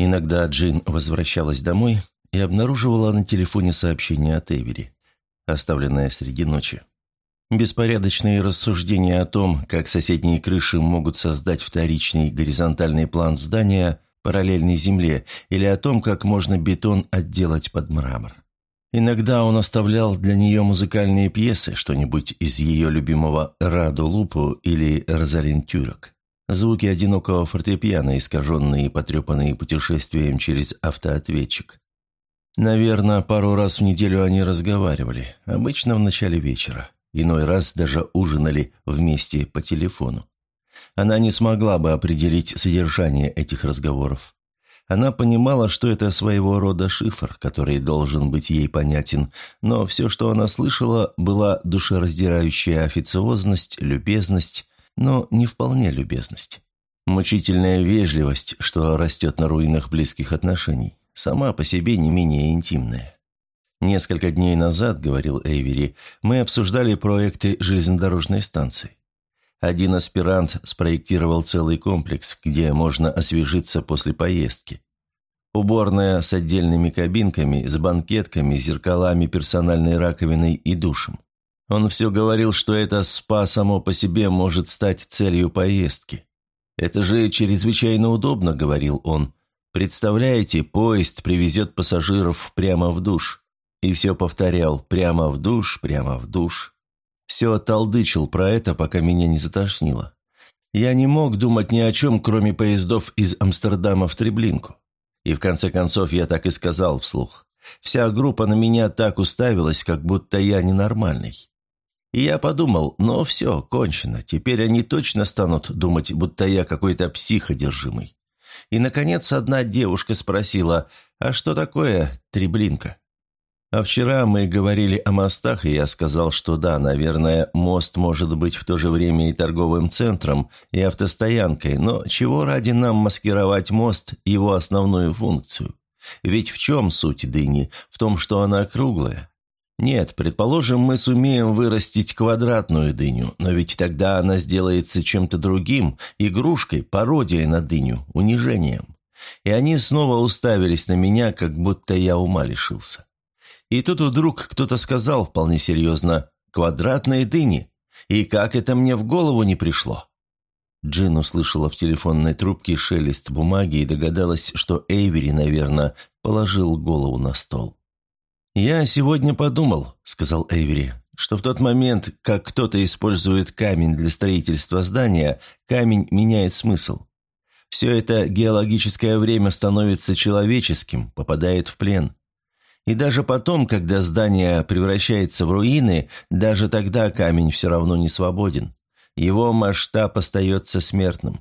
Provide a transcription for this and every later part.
Иногда Джин возвращалась домой и обнаруживала на телефоне сообщение от Эйвери, оставленное среди ночи. Беспорядочные рассуждения о том, как соседние крыши могут создать вторичный горизонтальный план здания, параллельной земле, или о том, как можно бетон отделать под мрамор. Иногда он оставлял для нее музыкальные пьесы, что-нибудь из ее любимого «Раду Лупу» или «Розалин Тюрок». Звуки одинокого фортепиано, искаженные и потрепанные путешествием через автоответчик. Наверное, пару раз в неделю они разговаривали, обычно в начале вечера. Иной раз даже ужинали вместе по телефону. Она не смогла бы определить содержание этих разговоров. Она понимала, что это своего рода шифр, который должен быть ей понятен, но все, что она слышала, была душераздирающая официозность, любезность, но не вполне любезность. Мучительная вежливость, что растет на руинах близких отношений, сама по себе не менее интимная. «Несколько дней назад, — говорил Эйвери, — мы обсуждали проекты железнодорожной станции. Один аспирант спроектировал целый комплекс, где можно освежиться после поездки. Уборная с отдельными кабинками, с банкетками, зеркалами, персональной раковиной и душем. Он все говорил, что это спа само по себе может стать целью поездки. «Это же чрезвычайно удобно, — говорил он. Представляете, поезд привезет пассажиров прямо в душ». И все повторял: «Прямо в душ, прямо в душ». Все толдычил про это, пока меня не затошнило. Я не мог думать ни о чем, кроме поездов из Амстердама в Треблинку. И в конце концов я так и сказал вслух. Вся группа на меня так уставилась, как будто я ненормальный. И я подумал: ну все, кончено, теперь они точно станут думать, будто я какой-то псих одержимый. И, наконец, одна девушка спросила: «А что такое Треблинка?» А вчера мы говорили о мостах, и я сказал, что да, наверное, мост может быть в то же время и торговым центром, и автостоянкой, но чего ради нам маскировать мост, его основную функцию? Ведь в чем суть дыни? В том, что она круглая. Нет, предположим, мы сумеем вырастить квадратную дыню, но ведь тогда она сделается чем-то другим, игрушкой, пародией на дыню, унижением. И они снова уставились на меня, как будто я ума лишился. И тут вдруг кто-то сказал вполне серьезно: «Квадратные дыни! И как это мне в голову не пришло?» Джин услышала в телефонной трубке шелест бумаги и догадалась, что Эйвери, наверное, положил голову на стол. «Я сегодня подумал, — сказал Эйвери, — что в тот момент, как кто-то использует камень для строительства здания, камень меняет смысл. Все это геологическое время становится человеческим, попадает в плен. И даже потом, когда здание превращается в руины, даже тогда камень все равно не свободен. Его масштаб остается смертным».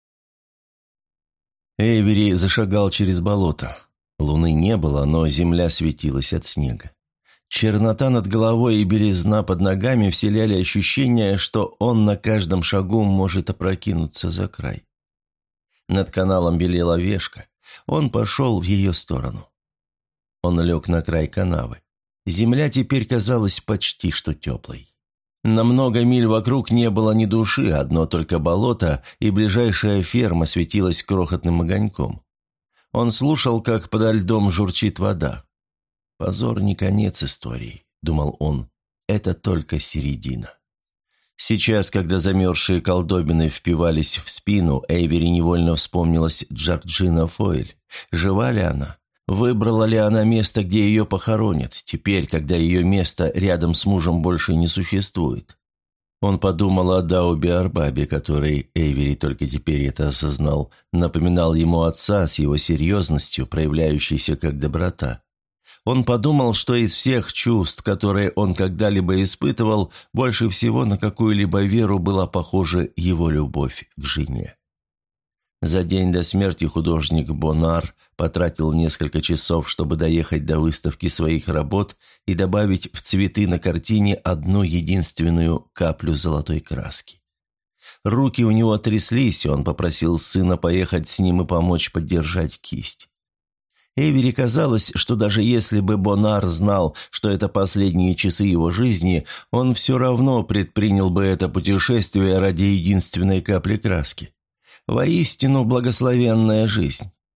Эйвери зашагал через болото. Луны не было, но земля светилась от снега. Чернота над головой и белизна под ногами вселяли ощущение, что он на каждом шагу может опрокинуться за край. Над каналом белела вешка. Он пошел в ее сторону. Он лег на край канавы. Земля теперь казалась почти что теплой. На много миль вокруг не было ни души, одно только болото, и ближайшая ферма светилась крохотным огоньком. Он слушал, как подо льдом журчит вода. «Позор не конец истории», — думал он, — «это только середина». Сейчас, когда замерзшие колдобины впивались в спину, Эйвери невольно вспомнилась Джорджина Фойль. Жива ли она? Выбрала ли она место, где ее похоронят, теперь, когда ее место рядом с мужем больше не существует? Он подумал о Даубе Арбабе, который, Эйвери только теперь это осознал, напоминал ему отца с его серьезностью, проявляющейся как доброта. Он подумал, что из всех чувств, которые он когда-либо испытывал, больше всего на какую-либо веру была похожа его любовь к жене. За день до смерти художник Бонар потратил несколько часов, чтобы доехать до выставки своих работ и добавить в цветы на картине одну единственную каплю золотой краски. Руки у него тряслись, и он попросил сына поехать с ним и помочь поддержать кисть. Эйвери казалось, что даже если бы Бонар знал, что это последние часы его жизни, он все равно предпринял бы это путешествие ради единственной капли краски. Воистину благословенная жизнь.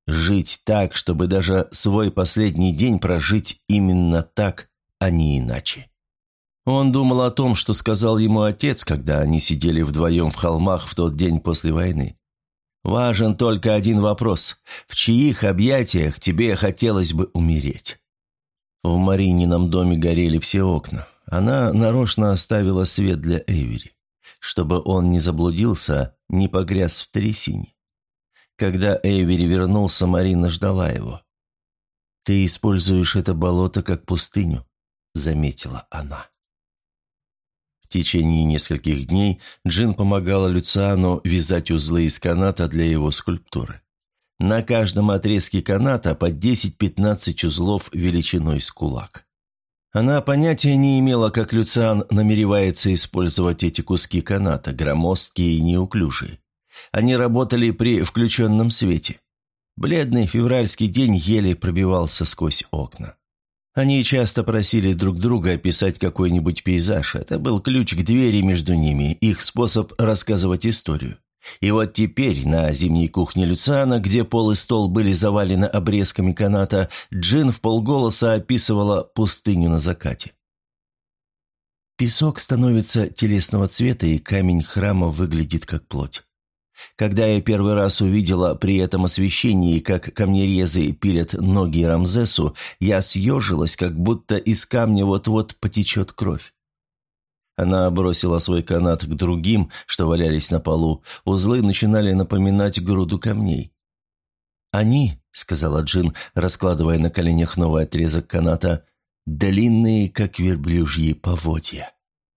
Жить так, чтобы даже свой последний день прожить именно так, а не иначе. Он думал о том, что сказал ему отец, когда они сидели вдвоем в холмах в тот день после войны. «Важен только один вопрос. В чьих объятиях тебе хотелось бы умереть?» В Маринином доме горели все окна. Она нарочно оставила свет для Эйвери, чтобы он не заблудился, не погряз в трясине. Когда Эйвери вернулся, Марина ждала его. «Ты используешь это болото как пустыню», — заметила она. В течение нескольких дней Джин помогала Люциану вязать узлы из каната для его скульптуры. На каждом отрезке каната по 10-15 узлов величиной с кулак. Она понятия не имела, как Люциан намеревается использовать эти куски каната, громоздкие и неуклюжие. Они работали при включенном свете. Бледный февральский день еле пробивался сквозь окна. Они часто просили друг друга описать какой-нибудь пейзаж. Это был ключ к двери между ними, их способ рассказывать историю. И вот теперь на зимней кухне Люциана, где пол и стол были завалены обрезками каната, Джин вполголоса описывала пустыню на закате. Песок становится телесного цвета, и камень храма выглядит как плоть. Когда я первый раз увидела при этом освещении, как камнерезы пилят ноги Рамзесу, я съежилась, как будто из камня вот-вот потечет кровь. Она бросила свой канат к другим, что валялись на полу. Узлы начинали напоминать груду камней. «Они», — сказала Джин, раскладывая на коленях новый отрезок каната, — «длинные, как верблюжьи поводья».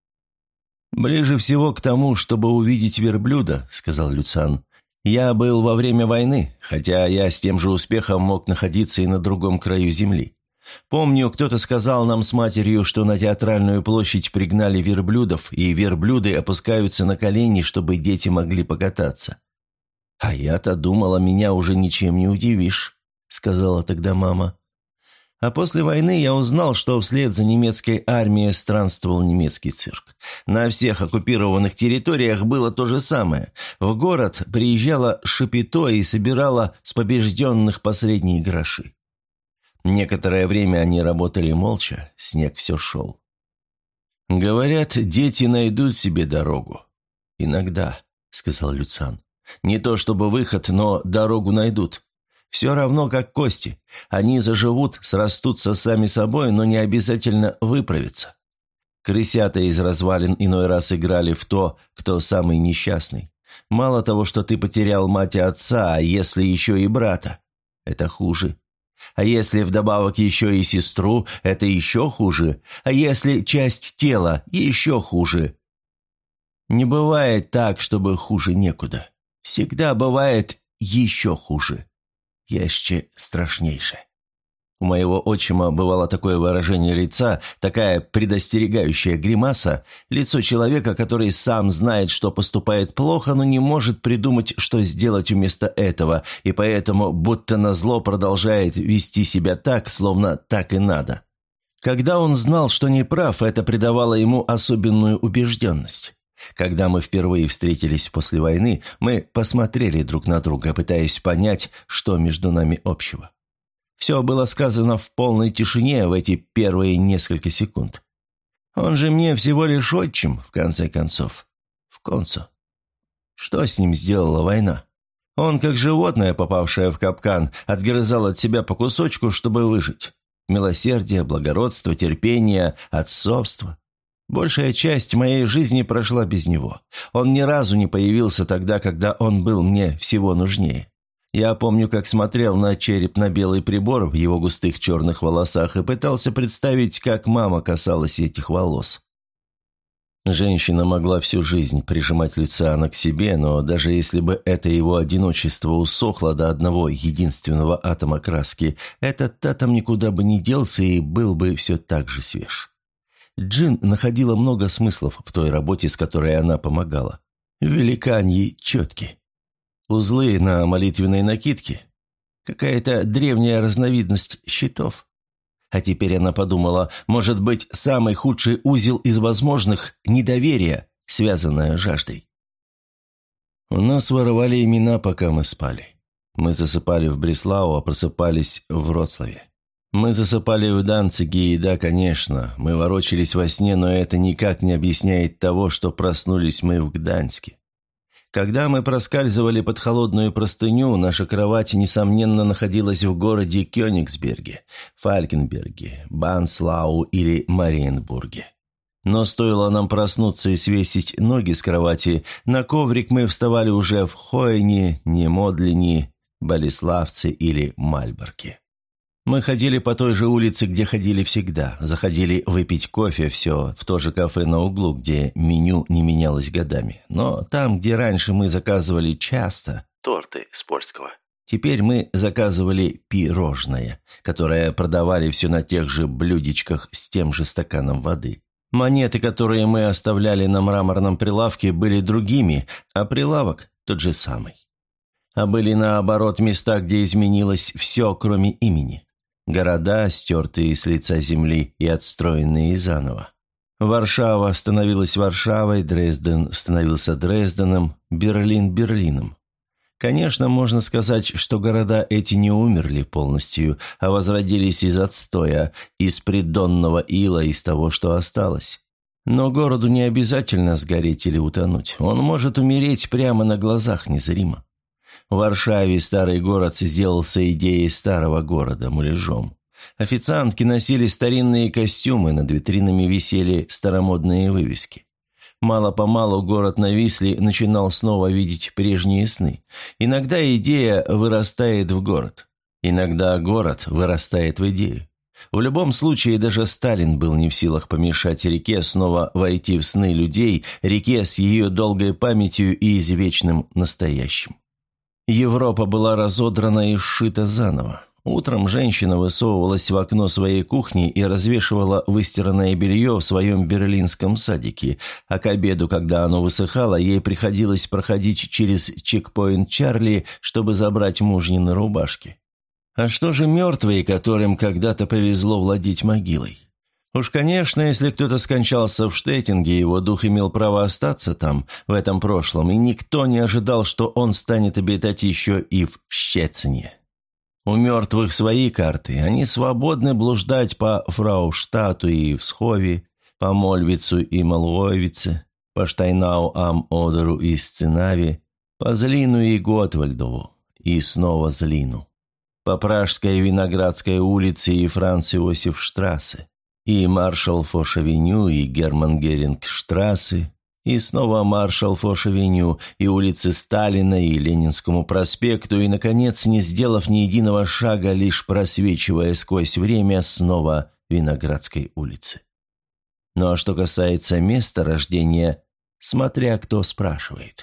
«Ближе всего к тому, чтобы увидеть верблюда», — сказал Люциан. «Я был во время войны, хотя я с тем же успехом мог находиться и на другом краю земли. Помню, кто-то сказал нам с матерью, что на Театральную площадь пригнали верблюдов, и верблюды опускаются на колени, чтобы дети могли покататься». «А я-то думала, меня уже ничем не удивишь», — сказала тогда мама. А после войны я узнал, что вслед за немецкой армией странствовал немецкий цирк. На всех оккупированных территориях было то же самое. В город приезжала Шапито и собирала с побежденных последние гроши. Некоторое время они работали молча, снег все шел. «Говорят, дети найдут себе дорогу». «Иногда», — сказал Люциан. «Не то чтобы выход, но дорогу найдут. Все равно, как кости. Они заживут, срастутся сами собой, но не обязательно выправятся. Крысята из развалин иной раз играли в то, кто самый несчастный. Мало того, что ты потерял мать и отца, а если еще и брата, это хуже. А если вдобавок еще и сестру, это еще хуже. А если часть тела, еще хуже. Не бывает так, чтобы хуже некуда. Всегда бывает еще хуже. Еще страшнейшее. У моего отчима бывало такое выражение лица, такая предостерегающая гримаса, лицо человека, который сам знает, что поступает плохо, но не может придумать, что сделать вместо этого, и поэтому будто назло продолжает вести себя так, словно так и надо. Когда он знал, что не прав, это придавало ему особенную убежденность. Когда мы впервые встретились после войны, мы посмотрели друг на друга, пытаясь понять, что между нами общего. Все было сказано в полной тишине в эти первые несколько секунд. Он же мне всего лишь отчим, в конце концов. В концу. Что с ним сделала война? Он, как животное, попавшее в капкан, отгрызал от себя по кусочку, чтобы выжить. Милосердие, благородство, терпение, отцовство. Большая часть моей жизни прошла без него. Он ни разу не появился тогда, когда он был мне всего нужнее. Я помню, как смотрел на череп на белый прибор в его густых черных волосах и пытался представить, как мама касалась этих волос. Женщина могла всю жизнь прижимать Люциана к себе, но даже если бы это его одиночество усохло до одного единственного атома краски, этот атом никуда бы не делся и был бы все так же свеж. Джин находила много смыслов в той работе, с которой она помогала. Великаньи четки. Узлы на молитвенной накидке. Какая-то древняя разновидность щитов. А теперь она подумала, может быть, самый худший узел из возможных – недоверие, связанное жаждой. У нас воровали имена, пока мы спали. Мы засыпали в Бреслау, а просыпались в Вроцлаве. Мы засыпали в Данциге, и да, конечно, мы ворочались во сне, но это никак не объясняет того, что проснулись мы в Гданьске. Когда мы проскальзывали под холодную простыню, наша кровать, несомненно, находилась в городе Кёнигсберге, Фалькенберге, Банслау или Мариенбурге. Но стоило нам проснуться и свесить ноги с кровати, на коврик мы вставали уже в Хойне, Немодлине, Болеславце или Мальборке. Мы ходили по той же улице, где ходили всегда, заходили выпить кофе, все в то же кафе на углу, где меню не менялось годами. Но там, где раньше мы заказывали часто торты с польского, теперь мы заказывали пирожное, которое продавали все на тех же блюдечках с тем же стаканом воды. Монеты, которые мы оставляли на мраморном прилавке, были другими, а прилавок тот же самый. А были наоборот места, где изменилось все, кроме имени. Города, стертые с лица земли и отстроенные заново. Варшава становилась Варшавой, Дрезден становился Дрезденом, Берлин – Берлином. Конечно, можно сказать, что города эти не умерли полностью, а возродились из отстоя, из придонного ила, из того, что осталось. Но городу не обязательно сгореть или утонуть. Он может умереть прямо на глазах незримо. В Варшаве старый город сделался идеей старого города, муляжом. Официантки носили старинные костюмы, над витринами висели старомодные вывески. Мало-помалу город на Висле начинал снова видеть прежние сны. Иногда идея вырастает в город, иногда город вырастает в идею. В любом случае, даже Сталин был не в силах помешать реке снова войти в сны людей, реке с ее долгой памятью и извечным настоящим. Европа была разодрана и сшита заново. Утром женщина высовывалась в окно своей кухни и развешивала выстиранное белье в своем берлинском садике, а к обеду, когда оно высыхало, ей приходилось проходить через чекпоинт Чарли, чтобы забрать мужнины рубашки. А что же мертвые, которым когда-то повезло владеть могилой? Уж, конечно, если кто-то скончался в Штеттинге, его дух имел право остаться там, в этом прошлом, и никто не ожидал, что он станет обитать еще и в Щецине. У мертвых свои карты, они свободны блуждать по Фрауштату и Всхове, по Мольвицу и Малуовице, по Штайнау-ам-Одеру и Сцинаве, по Злину и Готвальдову, и снова Злину, по Пражской Виноградской улице и Франц-Иосиф-штрассе, и Маршал-Фош-авеню, и Герман-Геринг-штрассе, и снова Маршал-Фош-авеню, и улице Сталина, и Ленинскому проспекту, и, наконец, не сделав ни единого шага, лишь просвечивая сквозь время, снова Виноградской улицы. Ну а что касается места рождения, смотря кто спрашивает.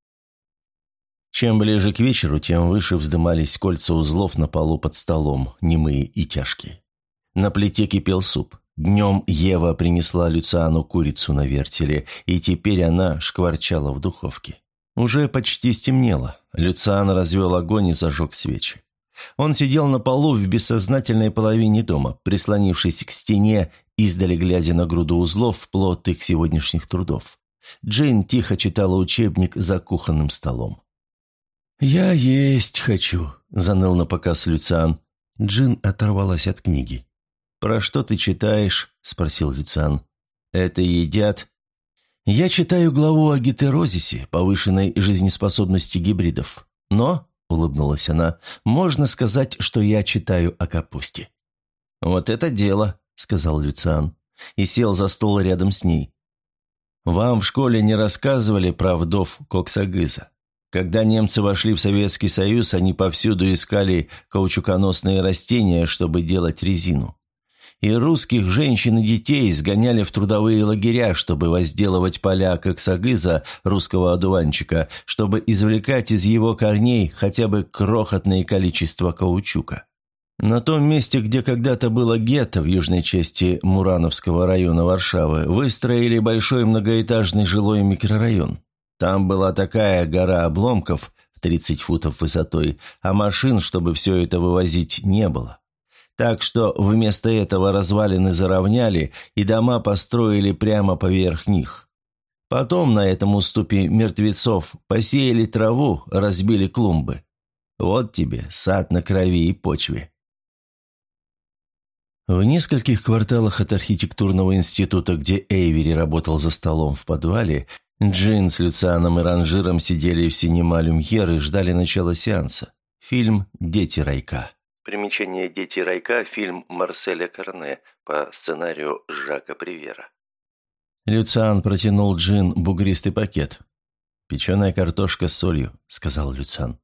Чем ближе к вечеру, тем выше вздымались кольца узлов на полу под столом, немые и тяжкие. На плите кипел суп. Днем Ева принесла Люциану курицу на вертеле, и теперь она шкварчала в духовке. Уже почти стемнело. Люциан развел огонь и зажег свечи. Он сидел на полу в бессознательной половине дома, прислонившись к стене, издали глядя на груду узлов, плод их сегодняшних трудов. Джейн тихо читала учебник за кухонным столом. «Я есть хочу», – заныл напоказ Люциан. Джин оторвалась от книги. «Про что ты читаешь?» – спросил Люциан. «Это едят?» «Я читаю главу о гетерозисе, повышенной жизнеспособности гибридов. Но, – улыбнулась она, – можно сказать, что я читаю о капусте». «Вот это дело», – сказал Люциан, и сел за стол рядом с ней. «Вам в школе не рассказывали про вдов Коксагыза? Когда немцы вошли в Советский Союз, они повсюду искали каучуконосные растения, чтобы делать резину. И русских женщин и детей сгоняли в трудовые лагеря, чтобы возделывать поля коксагыза, русского одуванчика, чтобы извлекать из его корней хотя бы крохотное количество каучука. На том месте, где когда-то было гетто в южной части Мурановского района Варшавы, выстроили большой многоэтажный жилой микрорайон. Там была такая гора обломков в 30 футов высотой, а машин, чтобы все это вывозить, не было. Так что вместо этого развалины заровняли и дома построили прямо поверх них. Потом на этом уступе мертвецов посеяли траву, разбили клумбы. Вот тебе сад на крови и почве. В нескольких кварталах от архитектурного института, где Эйвери работал за столом в подвале, Джин с Люцианом и Ранжиром сидели в синема «Люмьер» и ждали начала сеанса. Фильм «Дети райка». Примечание «Дети райка» – фильм Марселя Карне по сценарию Жака Привера. Люциан протянул Джин бугристый пакет. «Печеная картошка с солью», – сказал Люциан.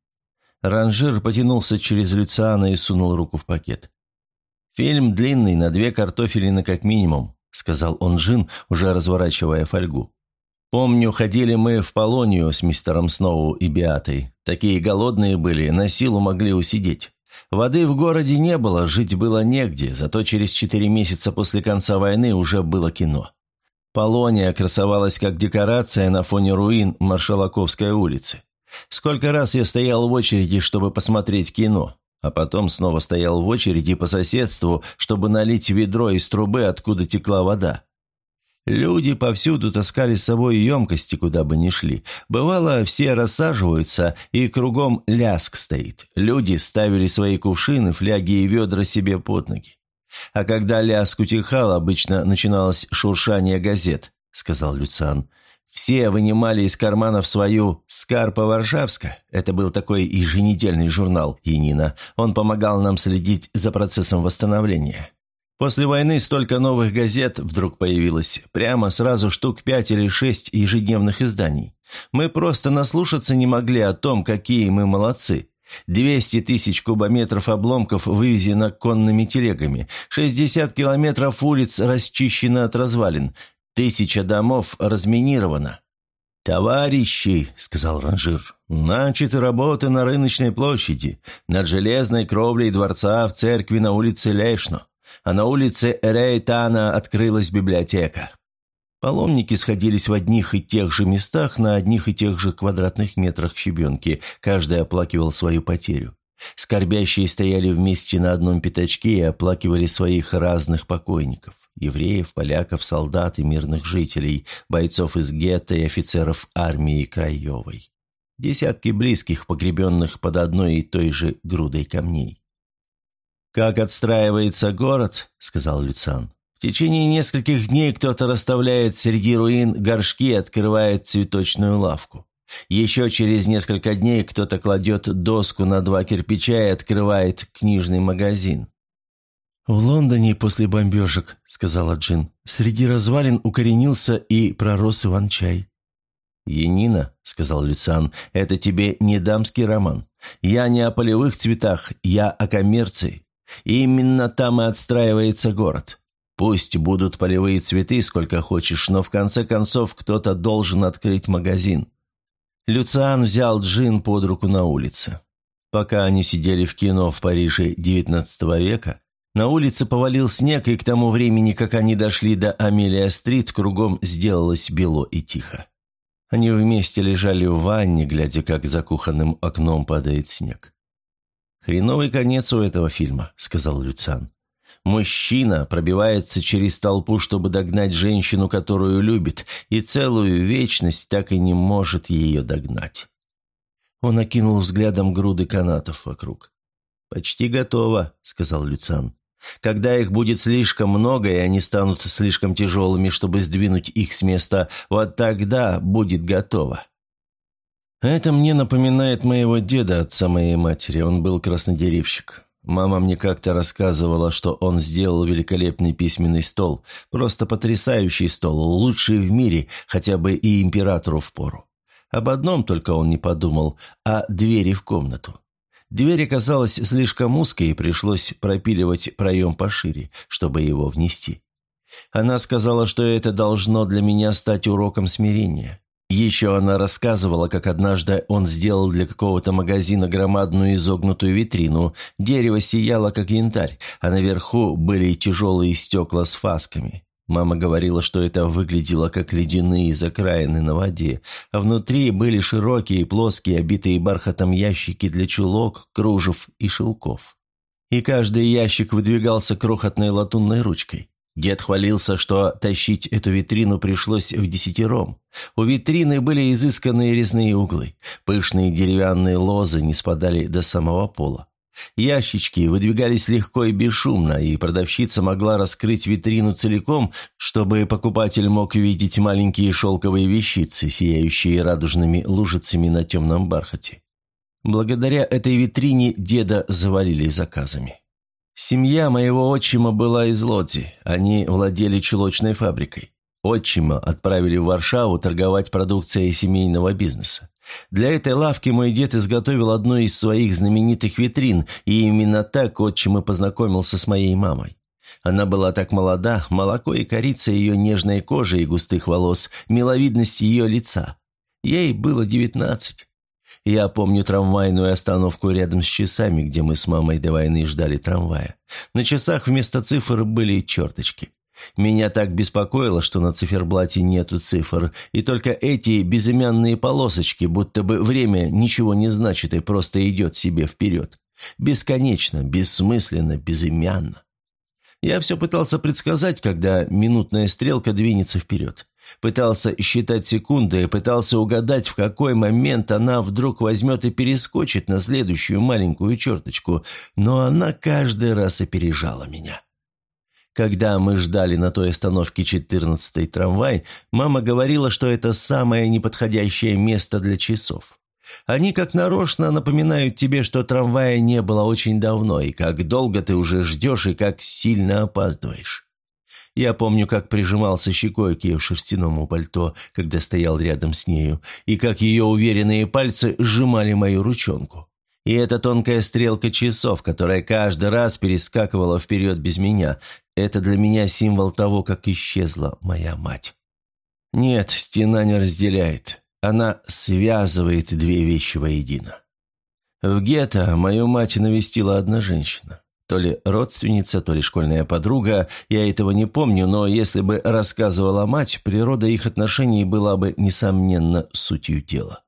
Ранжир потянулся через Люциана и сунул руку в пакет. «Фильм длинный, на 2 картофелины как минимум», – сказал он Джин, уже разворачивая фольгу. «Помню, ходили мы в Полонию с мистером Сноу и Беатой. Такие голодные были, на силу могли усидеть. Воды в городе не было, жить было негде, зато через 4 месяца после конца войны уже было кино. Полония красовалась как декорация на фоне руин Маршалаковской улицы. Сколько раз я стоял в очереди, чтобы посмотреть кино, а потом снова стоял в очереди по соседству, чтобы налить ведро из трубы, откуда текла вода. Люди повсюду таскали с собой емкости, куда бы ни шли. Бывало, все рассаживаются, и кругом ляск стоит. Люди ставили свои кувшины, фляги и ведра себе под ноги. А когда ляск утихал, обычно начиналось шуршание газет, сказал Люциан. Все вынимали из карманов свою «Скарпа Варшавска». Это был такой еженедельный журнал «Янина». Он помогал нам следить за процессом восстановления. После войны столько новых газет вдруг появилось. Прямо сразу штук 5 или 6 ежедневных изданий. Мы просто наслушаться не могли о том, какие мы молодцы. 200 тысяч кубометров обломков вывезено конными телегами. 60 километров улиц расчищено от развалин. 1000 домов разминировано. «Товарищи», — сказал Ранжир, — «начаты работы на рыночной площади, над железной кровлей дворца в церкви на улице Лешно, а на улице Рейтана открылась библиотека». Паломники сходились в одних и тех же местах на одних и тех же квадратных метрах щебенки, каждый оплакивал свою потерю. Скорбящие стояли вместе на одном пятачке и оплакивали своих разных покойников. Евреев, поляков, солдат и мирных жителей, бойцов из гетто и офицеров армии Краевой. Десятки близких, погребенных под одной и той же грудой камней. «Как отстраивается город», — сказал Люциан. «В течение нескольких дней кто-то расставляет среди руин горшки и открывает цветочную лавку. Еще через несколько дней кто-то кладет доску на 2 кирпича и открывает книжный магазин». «В Лондоне после бомбежек, — сказала Джин, — среди развалин укоренился и пророс иван-чай». «Янина, — сказал Люциан, — это тебе не дамский роман. Я не о полевых цветах, я о коммерции. И именно там и отстраивается город. Пусть будут полевые цветы сколько хочешь, но в конце концов кто-то должен открыть магазин». Люциан взял Джин под руку на улице. Пока они сидели в кино в Париже XIX века, на улице повалил снег, и к тому времени, как они дошли до Амелия-стрит, кругом сделалось бело и тихо. Они вместе лежали в ванне, глядя, как за кухонным окном падает снег. «Хреновый конец у этого фильма», — сказал Люциан. «Мужчина пробивается через толпу, чтобы догнать женщину, которую любит, и целую вечность так и не может ее догнать». Он окинул взглядом груды канатов вокруг. «Почти готово», — сказал Люциан. «Когда их будет слишком много, и они станут слишком тяжелыми, чтобы сдвинуть их с места, вот тогда будет готово». «Это мне напоминает моего деда, отца моей матери. Он был краснодеревщик. Мама мне как-то рассказывала, что он сделал великолепный письменный стол, просто потрясающий стол, лучший в мире, хотя бы и императору впору. Об одном только он не подумал, о двери в комнату. Дверь оказалась слишком узкой, и пришлось пропиливать проем пошире, чтобы его внести. Она сказала, что это должно для меня стать уроком смирения. Еще она рассказывала, как однажды он сделал для какого-то магазина громадную изогнутую витрину. Дерево сияло, как янтарь, а наверху были тяжелые стекла с фасками. Мама говорила, что это выглядело как ледяные закраины на воде, а внутри были широкие, плоские, обитые бархатом ящики для чулок, кружев и шелков. И каждый ящик выдвигался крохотной латунной ручкой. Дед хвалился, что тащить эту витрину пришлось вдесятером. У витрины были изысканные резные углы, пышные деревянные лозы не спадали до самого пола. Ящички выдвигались легко и бесшумно, и продавщица могла раскрыть витрину целиком, чтобы покупатель мог видеть маленькие шелковые вещицы, сияющие радужными лужицами на темном бархате. Благодаря этой витрине деда завалили заказами. Семья моего отчима была из Лодзи, они владели чулочной фабрикой. Отчима отправили в Варшаву торговать продукцией семейного бизнеса. Для этой лавки мой дед изготовил одну из своих знаменитых витрин, и именно так отчим и познакомился с моей мамой. Она была так молода, молоко и корица ее нежной кожи и густых волос, миловидность ее лица. Ей было 19. Я помню трамвайную остановку рядом с часами, где мы с мамой до войны ждали трамвая. На часах вместо цифр были черточки. Меня так беспокоило, что на циферблате нету цифр, и только эти безымянные полосочки, будто бы время ничего не значит и просто идет себе вперед. Бесконечно, бессмысленно, безымянно. Я все пытался предсказать, когда минутная стрелка двинется вперед. Пытался считать секунды, пытался угадать, в какой момент она вдруг возьмет и перескочит на следующую маленькую черточку, но она каждый раз опережала меня. Когда мы ждали на той остановке 14-й трамвай, мама говорила, что это самое неподходящее место для часов. Они как нарочно напоминают тебе, что трамвая не было очень давно, и как долго ты уже ждешь, и как сильно опаздываешь. Я помню, как прижимался щекой к ее шерстяному пальто, когда стоял рядом с нею, и как ее уверенные пальцы сжимали мою ручонку. И эта тонкая стрелка часов, которая каждый раз перескакивала вперед без меня, это для меня символ того, как исчезла моя мать. Нет, стена не разделяет. Она связывает две вещи воедино. В гетто мою мать навестила одна женщина. То ли родственница, то ли школьная подруга, я этого не помню, но если бы рассказывала мать, природа их отношений была бы, несомненно, сутью дела.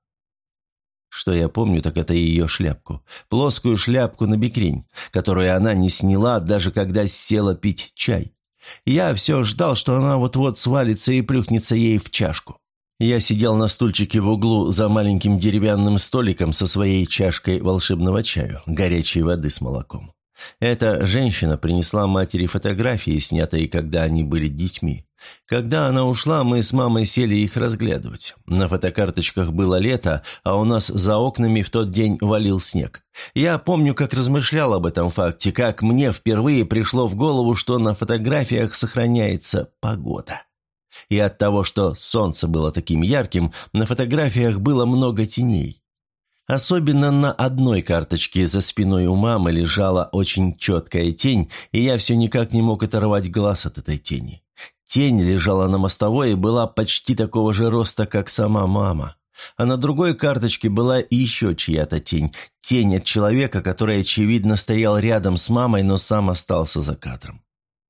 Что я помню, так это ее шляпку. Плоскую шляпку на бекрень, которую она не сняла, даже когда села пить чай. Я все ждал, что она вот-вот свалится и плюхнется ей в чашку. Я сидел на стульчике в углу за маленьким деревянным столиком со своей чашкой волшебного чаю, горячей воды с молоком. Эта женщина принесла матери фотографии, снятые, когда они были детьми. Когда она ушла, мы с мамой сели их разглядывать. На фотокарточках было лето, а у нас за окнами в тот день валил снег. Я помню, как размышлял об этом факте, как мне впервые пришло в голову, что на фотографиях сохраняется погода. И от того, что солнце было таким ярким, на фотографиях было много теней. Особенно на одной карточке за спиной у мамы лежала очень четкая тень, и я все никак не мог оторвать глаз от этой тени. Тень лежала на мостовой и была почти такого же роста, как сама мама. А на другой карточке была еще чья-то тень. Тень от человека, который, очевидно, стоял рядом с мамой, но сам остался за кадром.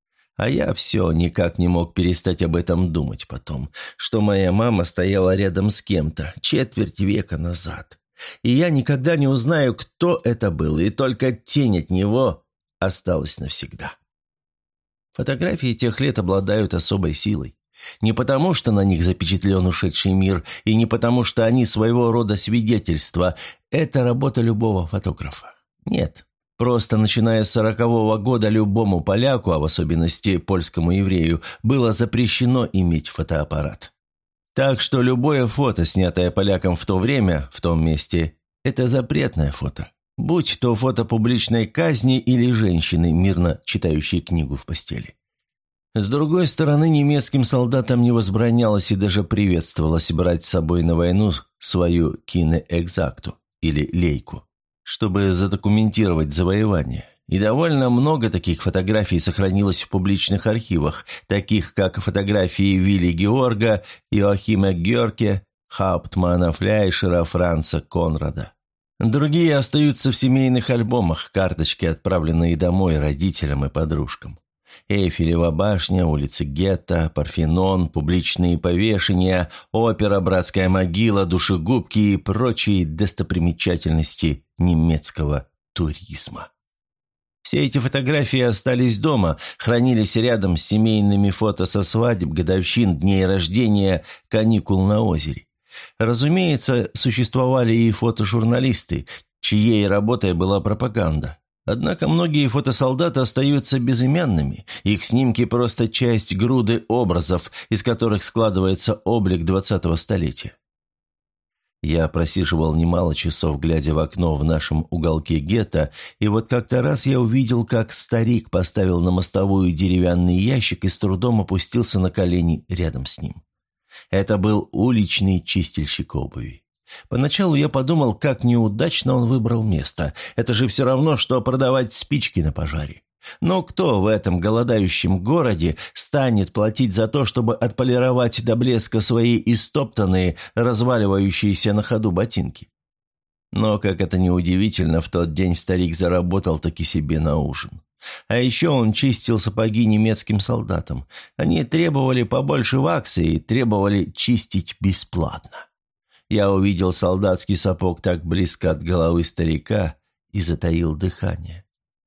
А я все никак не мог перестать об этом думать потом, что моя мама стояла рядом с кем-то четверть века назад. И я никогда не узнаю, кто это был, и только тень от него осталась навсегда. Фотографии тех лет обладают особой силой. Не потому, что на них запечатлен ушедший мир, и не потому, что они своего рода свидетельства. Это работа любого фотографа. Нет. Просто начиная с 40-го года любому поляку, а в особенности польскому еврею, было запрещено иметь фотоаппарат. Так что любое фото, снятое поляком в то время, в том месте, это запретное фото. Будь то фото публичной казни или женщины, мирно читающей книгу в постели. С другой стороны, немецким солдатам не возбранялось и даже приветствовалось брать с собой на войну свою киноэкзакту или лейку, чтобы задокументировать завоевание. И довольно много таких фотографий сохранилось в публичных архивах, таких как фотографии Вилли Георга, Йоахима Гёрке, Хауптмана Фляйшера, Франца Конрада. Другие остаются в семейных альбомах, карточки, отправленные домой родителям и подружкам. Эйфелева башня, улицы Гетто, Парфенон, публичные повешения, опера, братская могила, душегубки и прочие достопримечательности немецкого туризма. Все эти фотографии остались дома, хранились рядом с семейными фото со свадеб, годовщин, дней рождения, каникул на озере. Разумеется, существовали и фотожурналисты, чьей работой была пропаганда. Однако многие фотосолдаты остаются безымянными, их снимки просто часть груды образов, из которых складывается облик 20-го столетия. Я просиживал немало часов, глядя в окно в нашем уголке гетто, и вот как-то раз я увидел, как старик поставил на мостовую деревянный ящик и с трудом опустился на колени рядом с ним. Это был уличный чистильщик обуви. Поначалу я подумал, как неудачно он выбрал место. Это же все равно, что продавать спички на пожаре. Но кто в этом голодающем городе станет платить за то, чтобы отполировать до блеска свои истоптанные, разваливающиеся на ходу ботинки? Но, как это ни удивительно, в тот день старик заработал таки себе на ужин. А еще он чистил сапоги немецким солдатам. Они требовали побольше ваксы и требовали чистить бесплатно. Я увидел солдатский сапог так близко от головы старика и затаил дыхание.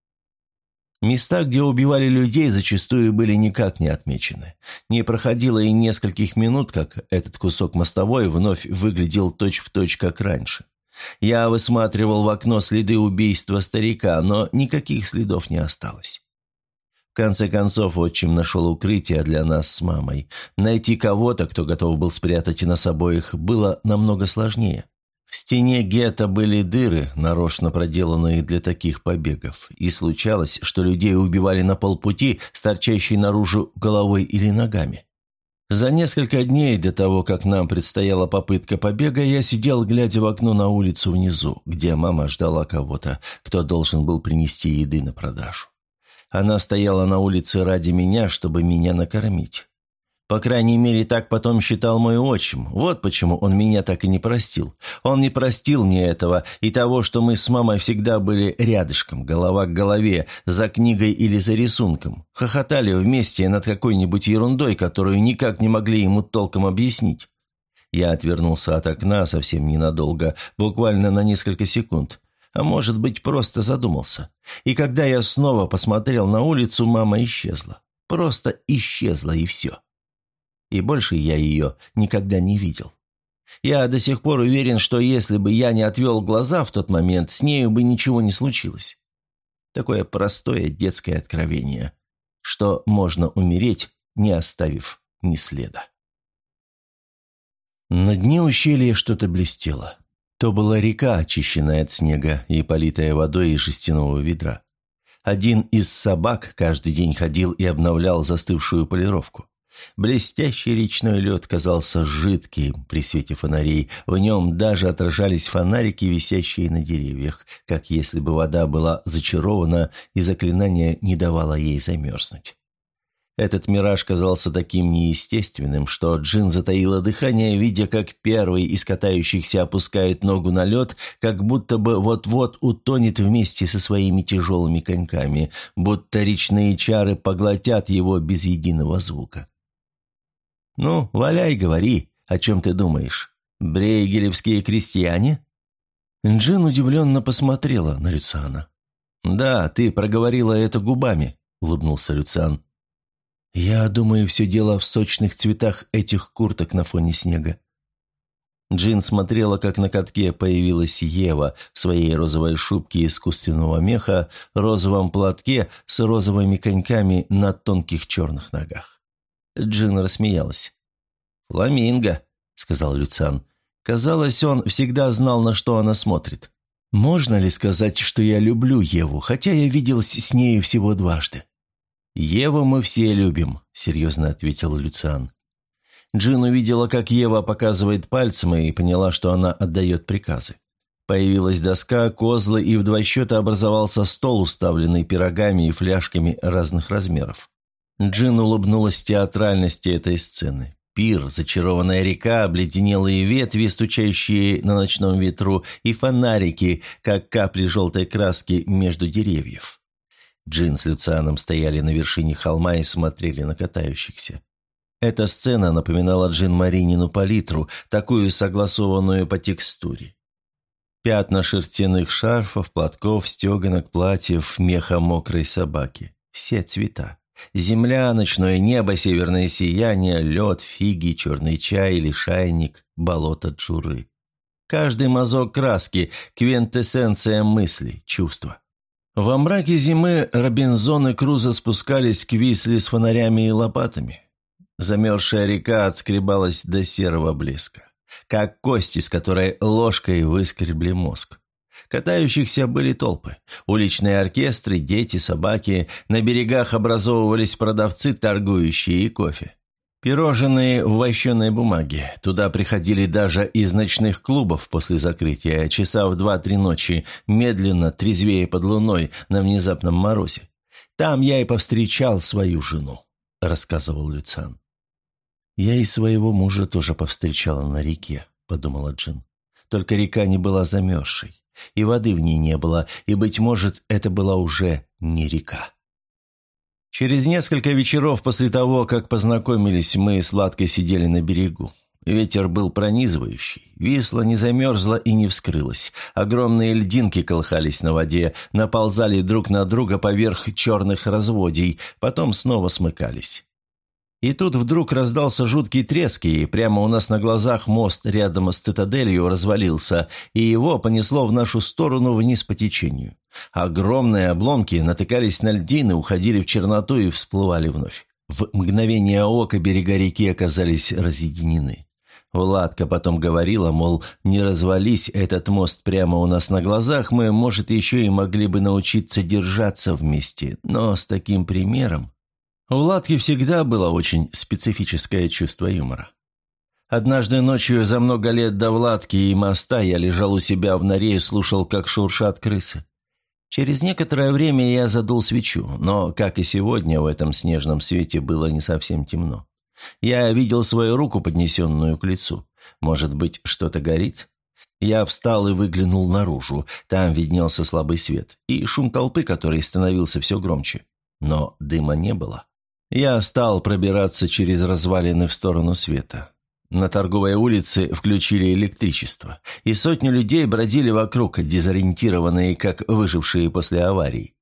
Места, где убивали людей, зачастую были никак не отмечены. Не проходило и нескольких минут, как этот кусок мостовой вновь выглядел точь-в-точь, как раньше. Я высматривал в окно следы убийства старика, но никаких следов не осталось. В конце концов, отчим нашел укрытие для нас с мамой. Найти кого-то, кто готов был спрятать нас обоих, было намного сложнее. В стене гетто были дыры, нарочно проделанные для таких побегов, и случалось, что людей убивали на полпути с торчащей наружу головой или ногами. За несколько дней до того, как нам предстояла попытка побега, я сидел, глядя в окно на улицу внизу, где мама ждала кого-то, кто должен был принести еды на продажу. Она стояла на улице ради меня, чтобы меня накормить. По крайней мере, так потом считал мой отчим. Вот почему он меня так и не простил. Он не простил мне этого и того, что мы с мамой всегда были рядышком, голова к голове, за книгой или за рисунком. Хохотали вместе над какой-нибудь ерундой, которую никак не могли ему толком объяснить. Я отвернулся от окна совсем ненадолго, буквально на несколько секунд. А может быть, просто задумался. И когда я снова посмотрел на улицу, мама исчезла. Просто исчезла, и все. И больше я ее никогда не видел. Я до сих пор уверен, что если бы я не отвел глаза в тот момент, с нею бы ничего не случилось. Такое простое детское откровение, что можно умереть, не оставив ни следа. На дне ущелья что-то блестело. То была река, очищенная от снега и политая водой из жестяного ведра. Один из собак каждый день ходил и обновлял застывшую полировку. Блестящий речной лед казался жидким при свете фонарей, в нем даже отражались фонарики, висящие на деревьях, как если бы вода была зачарована и заклинание не давало ей замерзнуть. Этот мираж казался таким неестественным, что Джин затаила дыхание, видя, как первый из катающихся опускает ногу на лед, как будто бы вот-вот утонет вместе со своими тяжелыми коньками, будто речные чары поглотят его без единого звука. «Ну, валяй, говори, о чем ты думаешь? Брейгелевские крестьяне?» Джин удивленно посмотрела на Люциана. «Да, ты проговорила это губами», — улыбнулся Люциан. «Я думаю, все дело в сочных цветах этих курток на фоне снега». Джин смотрела, как на катке появилась Ева в своей розовой шубке искусственного меха, розовом платке с розовыми коньками на тонких черных ногах. Джин рассмеялась. «Фламинго», — сказал Люциан. Казалось, он всегда знал, на что она смотрит. «Можно ли сказать, что я люблю Еву, хотя я виделся с нею всего дважды?» «Еву мы все любим», — серьезно ответил Люциан. Джин увидела, как Ева показывает пальцем, и поняла, что она отдает приказы. Появилась доска, козлы, и в 2 счета образовался стол, уставленный пирогами и фляжками разных размеров. Джин улыбнулась театральности этой сцены. Пир, зачарованная река, обледенелые ветви, стучащие на ночном ветру, и фонарики, как капли желтой краски между деревьев. Джин с Люцианом стояли на вершине холма и смотрели на катающихся. Эта сцена напоминала Джин Маринину палитру, такую согласованную по текстуре. Пятна шерстяных шарфов, платков, стеганок, платьев, меха мокрой собаки. Все цвета. Земля, ночное небо, северное сияние, лед, фиги, черный чай, лишайник, болото Джуры. Каждый мазок краски – квинтэссенция мыслей, чувства. Во мраке зимы Робинзон и Крузо спускались к Висле с фонарями и лопатами. Замерзшая река отскребалась до серого блеска, как кость, из которой ложкой выскребли мозг. Катающихся были толпы. Уличные оркестры, дети, собаки. На берегах образовывались продавцы, торгующие кофе. Пирожные в вощеной бумаге. Туда приходили даже из ночных клубов после закрытия, часа в 2-3 ночи, медленно, трезвее под луной, на внезапном морозе. «Там я и повстречал свою жену», — рассказывал Люциан. «Я и своего мужа тоже повстречала на реке», — подумала Джин. «Только река не была замерзшей, и воды в ней не было, и, быть может, это была уже не река». Через несколько вечеров после того, как познакомились, мы сладко сидели на берегу. Ветер был пронизывающий, Висла не замерзла и не вскрылась. Огромные льдинки колыхались на воде, наползали друг на друга поверх черных разводий, потом снова смыкались. И тут вдруг раздался жуткий треск, и прямо у нас на глазах мост рядом с цитаделью развалился, и его понесло в нашу сторону вниз по течению. Огромные обломки натыкались на льдины, уходили в черноту и всплывали вновь. В мгновение ока берега реки оказались разъединены. Владка потом говорила, мол, не развались этот мост прямо у нас на глазах, мы, может, еще и могли бы научиться держаться вместе, но с таким примером. У Владки всегда было очень специфическое чувство юмора. Однажды ночью за много лет до Владки и моста я лежал у себя в норе и слушал, как шуршат крысы. Через некоторое время я задул свечу, но, как и сегодня, в этом снежном свете было не совсем темно. Я видел свою руку, поднесенную к лицу. Может быть, что-то горит? Я встал и выглянул наружу. Там виднелся слабый свет и шум толпы, который становился все громче. Но дыма не было. Я стал пробираться через развалины в сторону света. На торговой улице включили электричество, и сотни людей бродили вокруг, дезориентированные, как выжившие после аварии.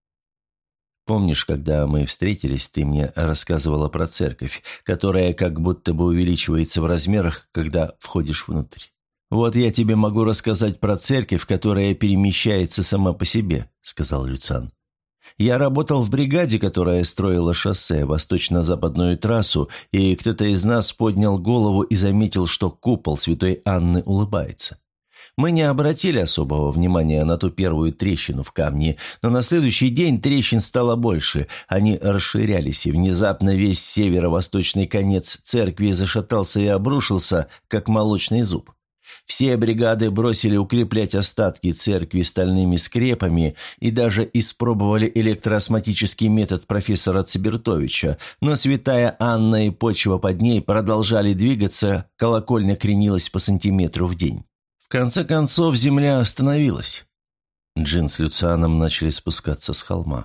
Помнишь, когда мы встретились, ты мне рассказывала про церковь, которая как будто бы увеличивается в размерах, когда входишь внутрь? Вот я тебе могу рассказать про церковь, которая перемещается сама по себе, сказал Люциан. Я работал в бригаде, которая строила шоссе, восточно-западную трассу, и кто-то из нас поднял голову и заметил, что купол Святой Анны улыбается. Мы не обратили особого внимания на ту первую трещину в камне, но на следующий день трещин стало больше, они расширялись, и внезапно весь северо-восточный конец церкви зашатался и обрушился, как молочный зуб. Все бригады бросили укреплять остатки церкви стальными скрепами и даже испробовали электроосмотический метод профессора Цибертовича, но святая Анна и почва под ней продолжали двигаться, колокольня кренилась по сантиметру в день. В конце концов земля остановилась. Джин с Люцианом начали спускаться с холма.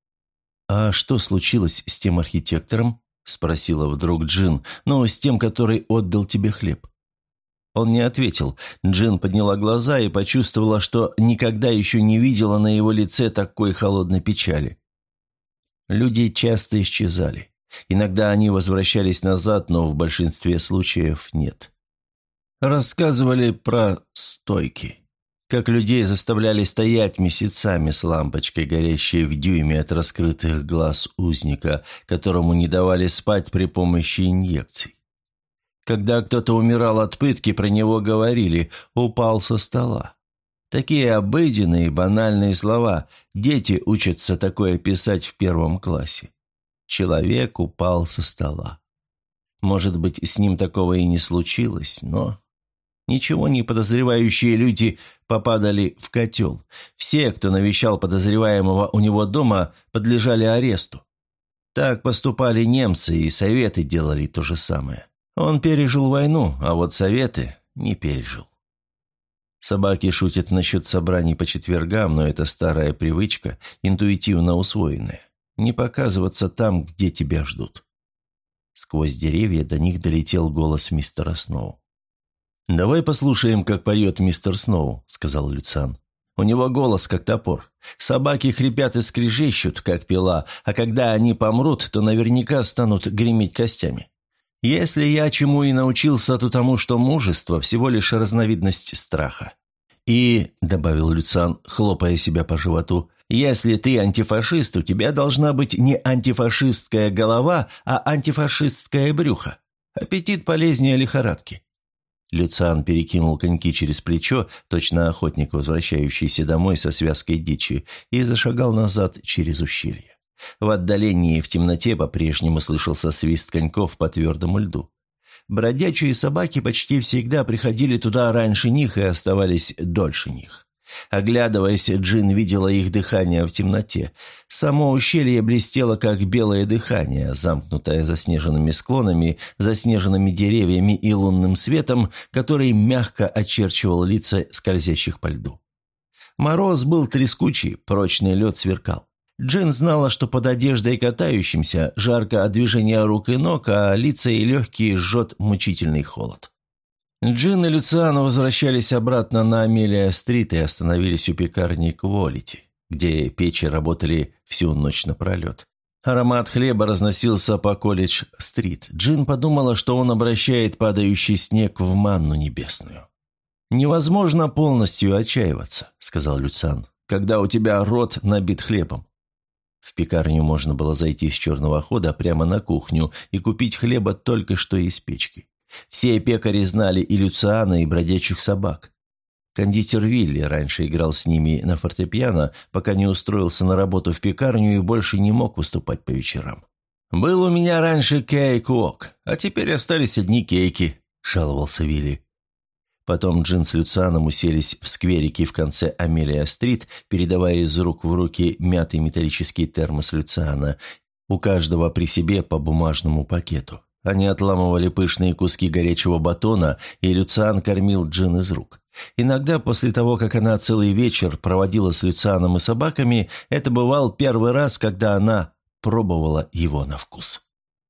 «А что случилось с тем архитектором?» – спросила вдруг Джин, – с тем, который отдал тебе хлеб. Он не ответил. Джин подняла глаза и почувствовала, что никогда еще не видела на его лице такой холодной печали. Люди часто исчезали. Иногда они возвращались назад, но в большинстве случаев нет. Рассказывали про стойки. Как людей заставляли стоять месяцами с лампочкой, горящей в дюйме от раскрытых глаз узника, которому не давали спать при помощи инъекций. Когда кто-то умирал от пытки, про него говорили «упал со стола». Такие обыденные, банальные слова. Дети учатся такое писать в 1 классе. Человек упал со стола. Может быть, с ним такого и не случилось, но... Ничего не подозревающие люди попадали в котел. Все, кто навещал подозреваемого у него дома, подлежали аресту. Так поступали немцы, и советы делали то же самое. Он пережил войну, а вот советы не пережил. Собаки шутят насчет собраний по четвергам, но это старая привычка, интуитивно усвоенная. Не показываться там, где тебя ждут. Сквозь деревья до них долетел голос мистера Сноу. «Давай послушаем, как поет мистер Сноу», – сказал Люциан. «У него голос, как топор. Собаки хрипят и скрежещут, как пила, а когда они помрут, то наверняка станут греметь костями. Если я чему и научился, то тому, что мужество – всего лишь разновидность страха. И, – добавил Люциан, хлопая себя по животу, – если ты антифашист, у тебя должна быть не антифашистская голова, а антифашистское брюхо. Аппетит полезнее лихорадки». Люциан перекинул коньки через плечо, точно охотник, возвращающийся домой со связкой дичи, и зашагал назад через ущелье. В отдалении, в темноте, по-прежнему слышался свист коньков по твердому льду. Бродячие собаки почти всегда приходили туда раньше них и оставались дольше них. Оглядываясь, Джин видела их дыхание в темноте. Само ущелье блестело, как белое дыхание, замкнутое заснеженными склонами, заснеженными деревьями и лунным светом, который мягко очерчивал лица скользящих по льду. Мороз был трескучий, прочный лед сверкал. Джин знала, что под одеждой катающимся жарко от движения рук и ног, а лица и легкие жжет мучительный холод. Джин и Люциан возвращались обратно на Амелия-стрит и остановились у пекарни Кволити, где печи работали всю ночь напролет. Аромат хлеба разносился по Колледж-стрит. Джин подумала, что он обращает падающий снег в манну небесную. «Невозможно полностью отчаиваться», — сказал Люциан, — «когда у тебя рот набит хлебом». В пекарню можно было зайти с черного хода прямо на кухню и купить хлеба только что из печки. Все пекари знали и Люциана, и бродячих собак. Кондитер Вилли раньше играл с ними на фортепиано, пока не устроился на работу в пекарню и больше не мог выступать по вечерам. «Был у меня раньше кейк-уок, а теперь остались одни кейки», – жаловался Вилли. Потом Джин с Люцианом уселись в скверике в конце Амелия-стрит, передавая из рук в руки мятый металлический термос Люциана, у каждого при себе по бумажному пакету. Они отламывали пышные куски горячего батона, и Люциан кормил Джин из рук. Иногда после того, как она целый вечер проводила с Люцианом и собаками, это бывал первый раз, когда она пробовала его на вкус.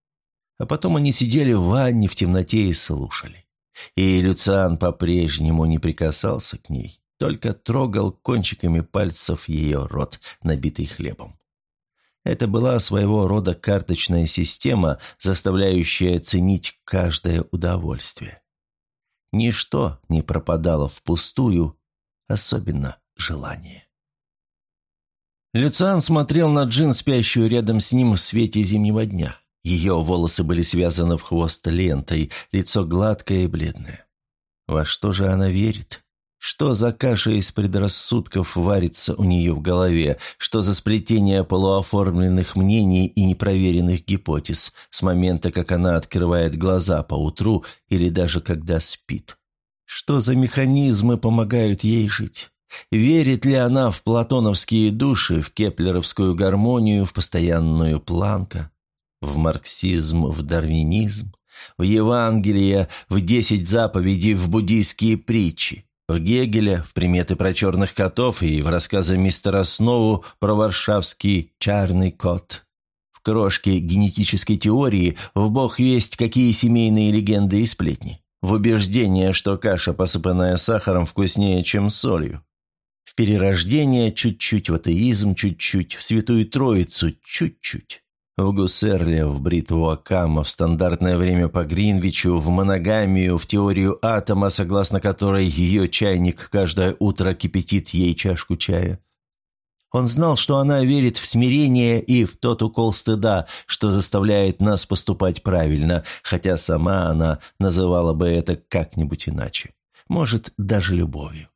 А потом они сидели в ванне в темноте и слушали. И Люциан по-прежнему не прикасался к ней, только трогал кончиками пальцев ее рот, набитый хлебом. Это была своего рода карточная система, заставляющая ценить каждое удовольствие. Ничто не пропадало впустую, особенно желание. Люциан смотрел на Джин, спящую рядом с ним в свете зимнего дня. Ее волосы были связаны в хвост лентой, лицо гладкое и бледное. Во что же она верит? Что за каша из предрассудков варится у нее в голове? Что за сплетение полуоформленных мнений и непроверенных гипотез с момента, как она открывает глаза поутру или даже когда спит? Что за механизмы помогают ей жить? Верит ли она в платоновские души, в кеплеровскую гармонию, в постоянную Планка, в марксизм, в дарвинизм, в Евангелие, в 10 заповедей, в буддийские притчи? В Гегеля, в приметы про черных котов и в рассказы мистера Сноу про варшавский «Чарный кот». В крошке генетической теории, в бог весть какие семейные легенды и сплетни. В убеждение, что каша, посыпанная сахаром, вкуснее, чем солью. В перерождение чуть-чуть, в атеизм чуть-чуть, в Святую Троицу чуть-чуть. В Гуссерле, в бритву Оккама, в стандартное время по Гринвичу, в моногамию, в теорию атома, согласно которой ее чайник каждое утро кипятит ей чашку чая. Он знал, что она верит в смирение и в тот укол стыда, что заставляет нас поступать правильно, хотя сама она называла бы это как-нибудь иначе. Может, даже любовью.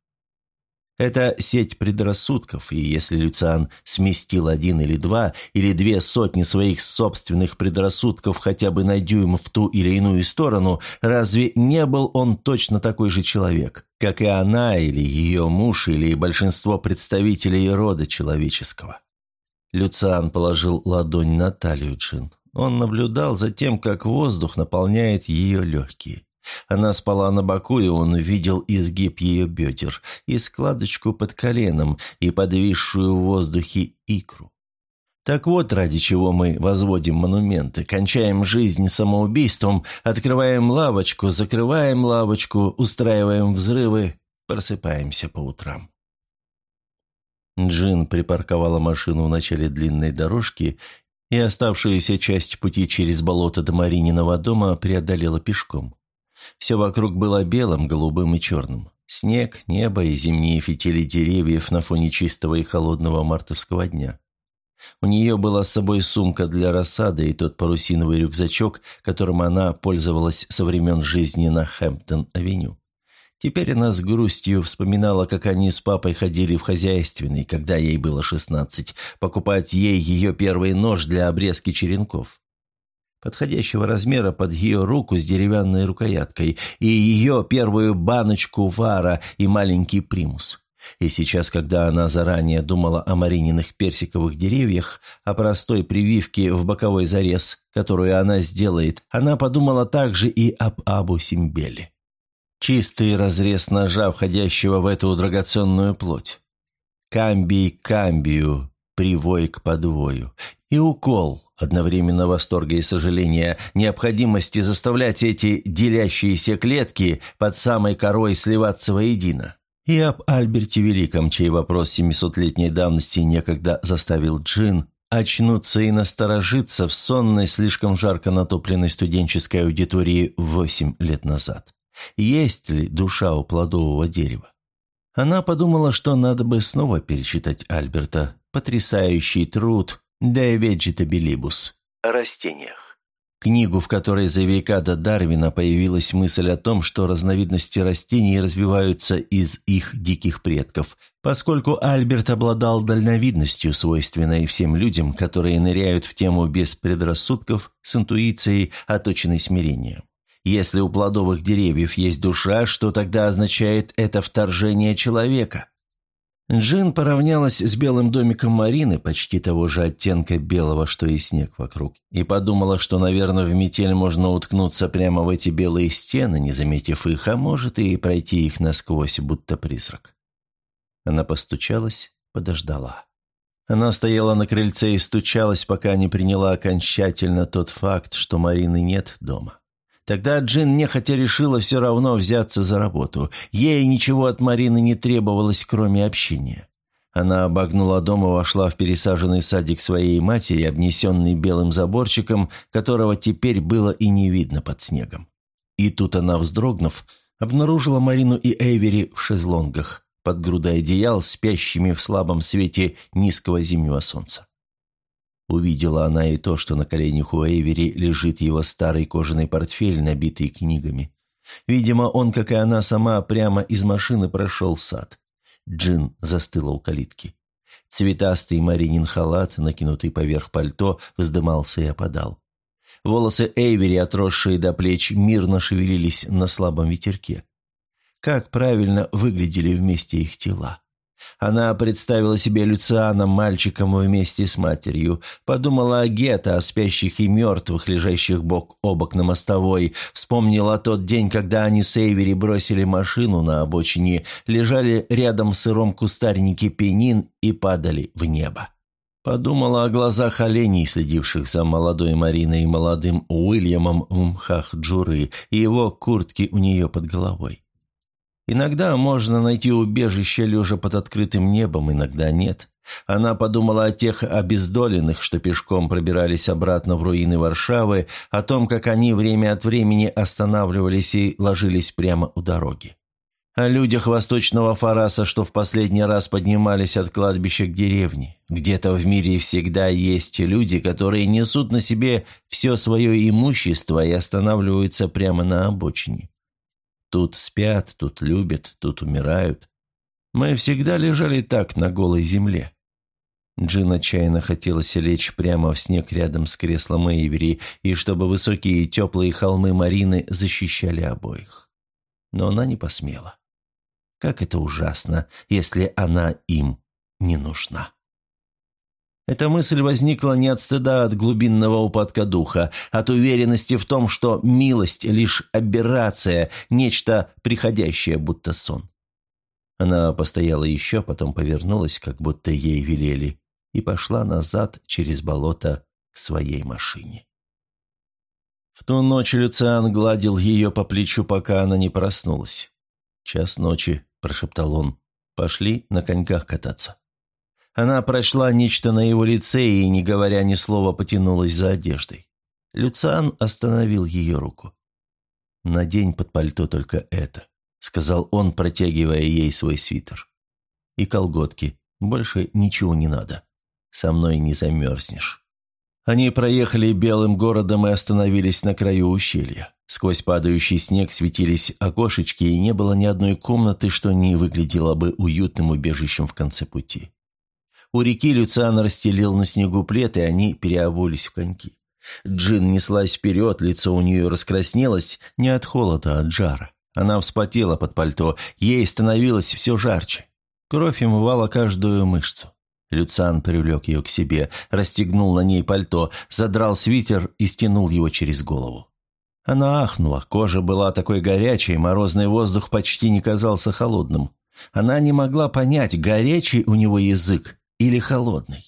Это сеть предрассудков, и если Люциан сместил 1 или 2 или 2 сотни своих собственных предрассудков хотя бы на дюйм в ту или иную сторону, разве не был он точно такой же человек, как и она или ее муж или большинство представителей рода человеческого? Люциан положил ладонь на талию Джин. Он наблюдал за тем, как воздух наполняет ее легкие. Она спала на боку, и он видел изгиб ее бедер, и складочку под коленом, и подвисшую в воздухе икру. Так вот, ради чего мы возводим монументы, кончаем жизнь самоубийством, открываем лавочку, закрываем лавочку, устраиваем взрывы, просыпаемся по утрам. Джин припарковала машину в начале длинной дорожки и оставшуюся часть пути через болото до Марининого дома преодолела пешком. Все вокруг было белым, голубым и черным. Снег, небо и зимние фитили деревьев на фоне чистого и холодного мартовского дня. У нее была с собой сумка для рассады и тот парусиновый рюкзачок, которым она пользовалась со времен жизни на Хэмптон-авеню. Теперь она с грустью вспоминала, как они с папой ходили в хозяйственный, когда ей было 16, покупать ей ее первый нож для обрезки черенков. Подходящего размера под ее руку с деревянной рукояткой, и ее первую баночку вара и маленький примус. И сейчас, когда она заранее думала о Марининых персиковых деревьях, о простой прививке в боковой зарез, которую она сделает, она подумала также и об Абу-Симбеле. Чистый разрез ножа, входящего в эту драгоценную плоть. Камбий к камбию, привой к подвою. И укол, одновременно восторга и сожаления, необходимости заставлять эти делящиеся клетки под самой корой сливаться воедино. И об Альберте Великом, чей вопрос 700-летней давности некогда заставил Джин очнуться и насторожиться в сонной, слишком жарко натопленной студенческой аудитории 8 лет назад. Есть ли душа у плодового дерева? Она подумала, что надо бы снова перечитать Альберта «Потрясающий труд De Vegetabilibus» о растениях. Книгу, в которой за века до Дарвина появилась мысль о том, что разновидности растений развиваются из их диких предков, поскольку Альберт обладал дальновидностью, свойственной всем людям, которые ныряют в тему без предрассудков, с интуицией, оточенной смирением. Если у плодовых деревьев есть душа, что тогда означает это вторжение человека? Джин поравнялась с белым домиком Марины, почти того же оттенка белого, что и снег вокруг, и подумала, что, наверное, в метель можно уткнуться прямо в эти белые стены, не заметив их, а может и пройти их насквозь, будто призрак. Она постучалась, подождала. Она стояла на крыльце и стучалась, пока не приняла окончательно тот факт, что Марины нет дома. Тогда Джин нехотя решила все равно взяться за работу. Ей ничего от Марины не требовалось, кроме общения. Она обогнула дом и вошла в пересаженный садик своей матери, обнесенный белым заборчиком, которого теперь было и не видно под снегом. И тут она, вздрогнув, обнаружила Марину и Эйвери в шезлонгах, под грудой одеял, спящими в слабом свете низкого зимнего солнца. Увидела она и то, что на коленях у Эйвери лежит его старый кожаный портфель, набитый книгами. Видимо, он, как и она сама, прямо из машины прошел в сад. Джин застыла у калитки. Цветастый Маринин халат, накинутый поверх пальто, вздымался и опадал. Волосы Эйвери, отросшие до плеч, мирно шевелились на слабом ветерке. Как правильно выглядели вместе их тела. Она представила себе Люциана мальчиком вместе с матерью, подумала о Гетто, о спящих и мертвых, лежащих бок о бок на мостовой, вспомнила тот день, когда они с Эйвери бросили машину на обочине, лежали рядом в сыром кустарнике пенин и падали в небо. Подумала о глазах оленей, следивших за молодой Мариной и молодым Уильямом в мхах джуры, и его куртки у нее под головой. Иногда можно найти убежище, лежа под открытым небом, иногда нет. Она подумала о тех обездоленных, что пешком пробирались обратно в руины Варшавы, о том, как они время от времени останавливались и ложились прямо у дороги. О людях восточного Фараса, что в последний раз поднимались от кладбища к деревне. Где-то в мире всегда есть люди, которые несут на себе все свое имущество и останавливаются прямо на обочине. Тут спят, тут любят, тут умирают. Мы всегда лежали так на голой земле. Джин отчаянно хотелось лечь прямо в снег рядом с креслом Эйвери, и чтобы высокие и теплые холмы Марины защищали обоих. Но она не посмела. Как это ужасно, если она им не нужна. Эта мысль возникла не от стыда, а от глубинного упадка духа, от уверенности в том, что милость – лишь аберрация, нечто приходящее, будто сон. Она постояла еще, потом повернулась, как будто ей велели, и пошла назад через болото к своей машине. В ту ночь Люциан гладил ее по плечу, пока она не проснулась. «Час ночи», – прошептал он, – «пошли на коньках кататься». Она прочла нечто на его лице и, не говоря ни слова, потянулась за одеждой. Люциан остановил ее руку. «Надень под пальто только это», – сказал он, протягивая ей свой свитер. «И колготки. Больше ничего не надо. Со мной не замерзнешь». Они проехали белым городом и остановились на краю ущелья. Сквозь падающий снег светились окошечки, и не было ни одной комнаты, что не выглядело бы уютным убежищем в конце пути. У реки Люциан расстелил на снегу плед, и они переобулись в коньки. Джин неслась вперед, лицо у нее раскраснелось не от холода, а от жара. Она вспотела под пальто, ей становилось все жарче. Кровь омывала каждую мышцу. Люциан привлек ее к себе, расстегнул на ней пальто, задрал свитер и стянул его через голову. Она ахнула, кожа была такой горячей, морозный воздух почти не казался холодным. Она не могла понять, горячий у него язык или холодный.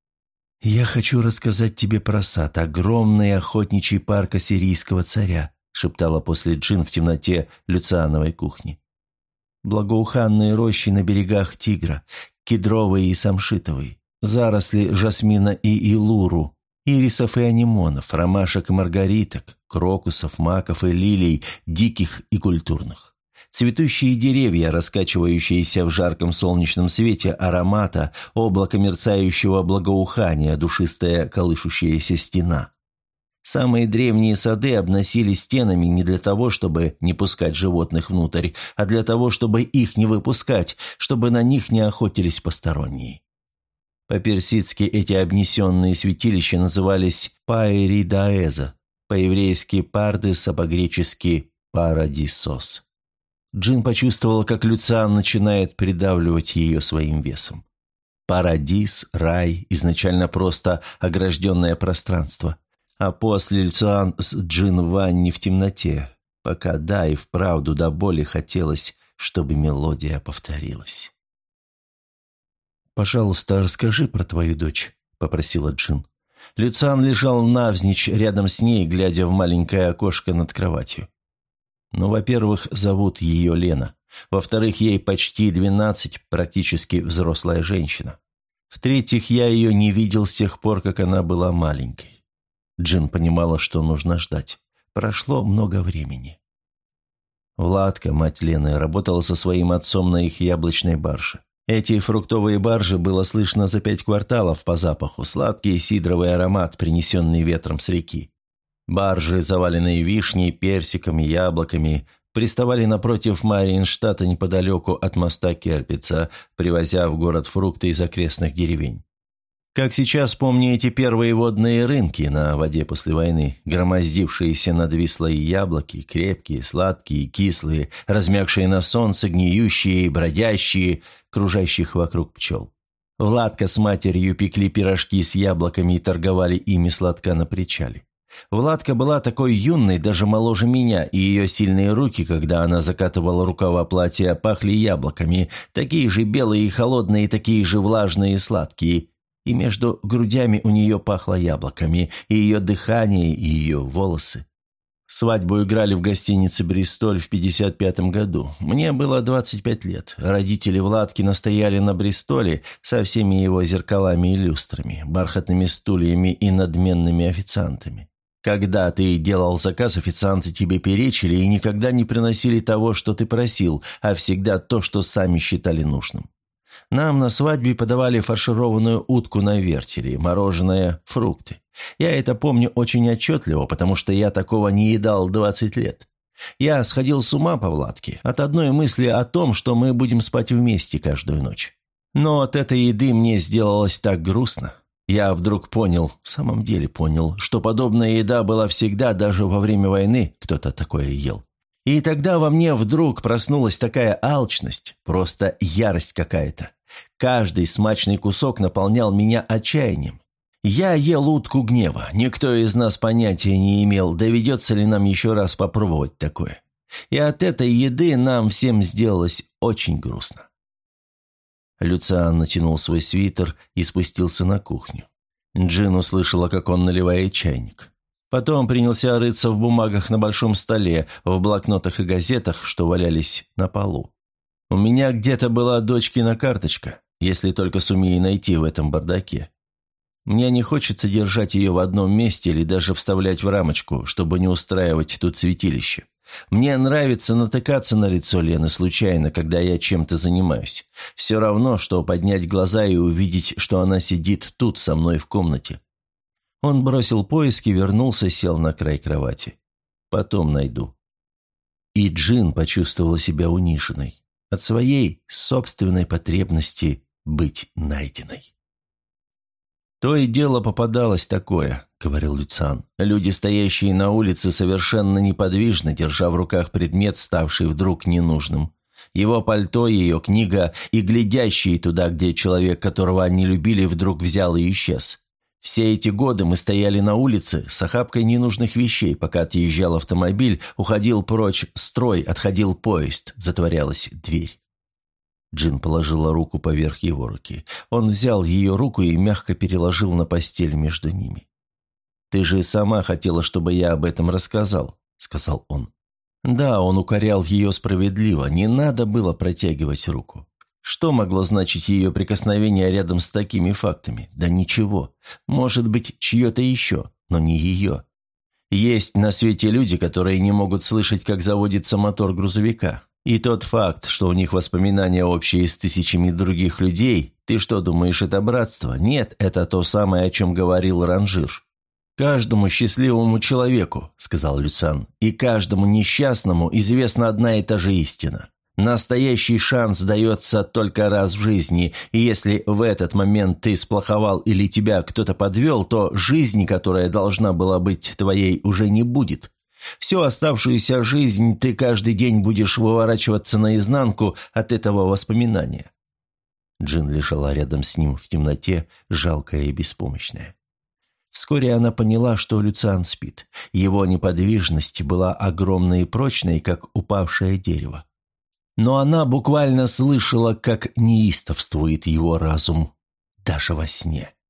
«Я хочу рассказать тебе про сад, огромный охотничий парк ассирийского царя», шептала после Джин в темноте Люциановой кухни. «Благоуханные рощи на берегах Тигра, кедровые и самшитовые, заросли жасмина и илуру, ирисов и анимонов, ромашек и маргариток, крокусов, маков и лилий, диких и культурных. Цветущие деревья, раскачивающиеся в жарком солнечном свете аромата, облако мерцающего благоухания, душистая колышущаяся стена. Самые древние сады обносили стенами не для того, чтобы не пускать животных внутрь, а для того, чтобы их не выпускать, чтобы на них не охотились посторонние. По-персидски эти обнесенные святилища назывались Пайридаэза, по-еврейски Пардес, а по-гречески Парадисос. Джин почувствовала, как Люциан начинает придавливать ее своим весом. Парадис, рай, изначально просто огражденное пространство. А после Люциан с Джин в ванне в темноте, пока да и вправду до боли хотелось, чтобы мелодия повторилась. «Пожалуйста, расскажи про твою дочь», — попросила Джин. Люциан лежал навзничь рядом с ней, глядя в маленькое окошко над кроватью. «Ну, во-первых, зовут ее Лена. Во-вторых, ей почти 12, практически взрослая женщина. В-третьих, я ее не видел с тех пор, как она была маленькой». Джин понимала, что нужно ждать. Прошло много времени. Владка, мать Лены, работала со своим отцом на их яблочной барже. Эти фруктовые баржи было слышно за 5 кварталов по запаху, сладкий сидровый аромат, принесенный ветром с реки. Баржи, заваленные вишней, персиками, яблоками, приставали напротив Мариенштадта неподалеку от моста Керпица, привозя в город фрукты из окрестных деревень. Как сейчас помню эти первые водные рынки на воде после войны, громоздившиеся над Вислой яблоки, крепкие, сладкие, кислые, размягшие на солнце, гниющие, бродящие, кружащих вокруг пчел. Владка с матерью пекли пирожки с яблоками и торговали ими сладко на причале. Владка была такой юной, даже моложе меня, и ее сильные руки, когда она закатывала рукава платья, пахли яблоками, такие же белые и холодные, такие же влажные и сладкие. И между грудями у нее пахло яблоками, и ее дыхание, и ее волосы. Свадьбу играли в гостинице «Бристоль» в 1955 году. Мне было 25 лет. Родители Владки настояли на «Бристоле» со всеми его зеркалами и люстрами, бархатными стульями и надменными официантами. Когда ты делал заказ, официанты тебе перечили и никогда не приносили того, что ты просил, а всегда то, что сами считали нужным. Нам на свадьбе подавали фаршированную утку на вертеле, мороженое, фрукты. Я это помню очень отчетливо, потому что я такого не едал 20 лет. Я сходил с ума по Владке от одной мысли о том, что мы будем спать вместе каждую ночь. Но от этой еды мне сделалось так грустно. Я вдруг понял, в самом деле понял, что подобная еда была всегда, даже во время войны кто-то такое ел. И тогда во мне вдруг проснулась такая алчность, просто ярость какая-то. Каждый смачный кусок наполнял меня отчаянием. Я ел утку гнева, никто из нас понятия не имел, доведется ли нам еще раз попробовать такое. И от этой еды нам всем сделалось очень грустно. Люциан натянул свой свитер и спустился на кухню. Джин услышала, как он наливает чайник. Потом принялся рыться в бумагах на большом столе, в блокнотах и газетах, что валялись на полу. «У меня где-то была дочкина карточка, если только сумею найти в этом бардаке. Мне не хочется держать ее в одном месте или даже вставлять в рамочку, чтобы не устраивать тут святилище. Мне нравится натыкаться на лицо Лены случайно, когда я чем-то занимаюсь. Все равно, что поднять глаза и увидеть, что она сидит тут со мной в комнате». Он бросил поиски, вернулся, сел на край кровати. «Потом найду». И Джин почувствовала себя униженной от своей собственной потребности быть найденной. «То и дело попадалось такое», — говорил Люциан. «Люди, стоящие на улице, совершенно неподвижно, держа в руках предмет, ставший вдруг ненужным. Его пальто, ее книга и глядящие туда, где человек, которого они любили, вдруг взял и исчез. Все эти годы мы стояли на улице с охапкой ненужных вещей, пока отъезжал автомобиль, уходил прочь строй, отходил поезд, затворялась дверь». Джин положила руку поверх его руки. Он взял ее руку и мягко переложил на постель между ними. «Ты же сама хотела, чтобы я об этом рассказал», — сказал он. Да, он укорял ее справедливо, не надо было протягивать руку. Что могло значить ее прикосновение рядом с такими фактами? Да ничего. Может быть, чье-то еще, но не ее. Есть на свете люди, которые не могут слышать, как заводится мотор грузовика. И тот факт, что у них воспоминания общие с тысячами других людей, ты что, думаешь, это братство? Нет, это то самое, о чем говорил Ранжир. «Каждому счастливому человеку, — сказал Люциан, — и каждому несчастному известна одна и та же истина. Настоящий шанс дается только раз в жизни, и если в этот момент ты сплоховал или тебя кто-то подвел, то жизни, которая должна была быть твоей, уже не будет. Всю оставшуюся жизнь ты каждый день будешь выворачиваться наизнанку от этого воспоминания». Джин лежала рядом с ним в темноте, жалкая и беспомощная. Вскоре она поняла, что Люциан спит. Его неподвижность была огромной и прочной, как упавшее дерево. Но она буквально слышала, как неистовствует его разум, даже во сне.